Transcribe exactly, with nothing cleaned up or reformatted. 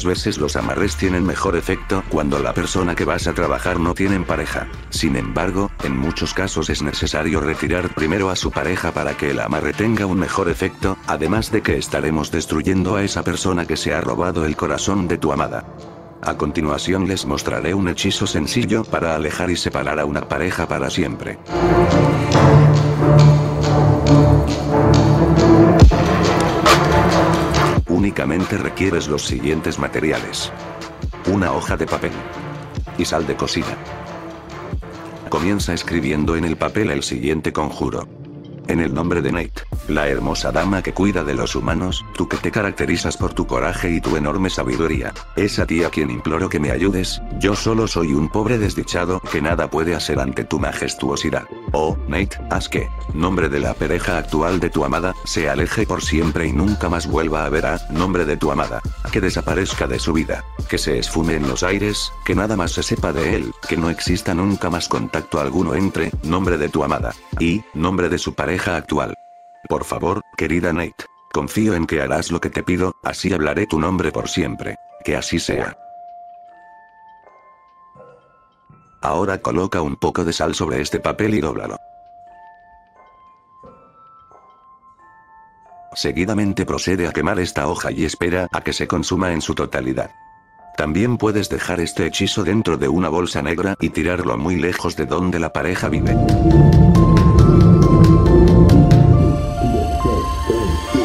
veces los amarres tienen mejor efecto cuando la persona que vas a trabajar no tienen pareja. Sin embargo, en muchos casos es necesario retirar primero a su pareja para que el amarre tenga un mejor efecto, además de que estaremos destruyendo a esa persona que se ha robado el corazón de tu amada. A continuación les mostraré un hechizo sencillo para alejar y separar a una pareja para siempre. Únicamente requieres los siguientes materiales: una hoja de papel y sal de cocina. Comienza escribiendo en el papel el siguiente conjuro. En el nombre de Nate, la hermosa dama que cuida de los humanos, tú que te caracterizas por tu coraje y tu enorme sabiduría, es a ti a quien imploro que me ayudes. Yo solo soy un pobre desdichado que nada puede hacer ante tu majestuosidad. Oh, Nate, haz que, nombre de la pareja actual de tu amada, se aleje por siempre y nunca más vuelva a ver a, nombre de tu amada, que desaparezca de su vida, que se esfume en los aires, que nada más se sepa de él, que no exista nunca más contacto alguno entre, nombre de tu amada, y, nombre de su pareja actual. Por favor, querida Nate, confío en que harás lo que te pido, así hablaré tu nombre por siempre. Que así sea. Ahora coloca un poco de sal sobre este papel y dóblalo. Seguidamente procede a quemar esta hoja y espera a que se consuma en su totalidad. También puedes dejar este hechizo dentro de una bolsa negra y tirarlo muy lejos de donde la pareja vive.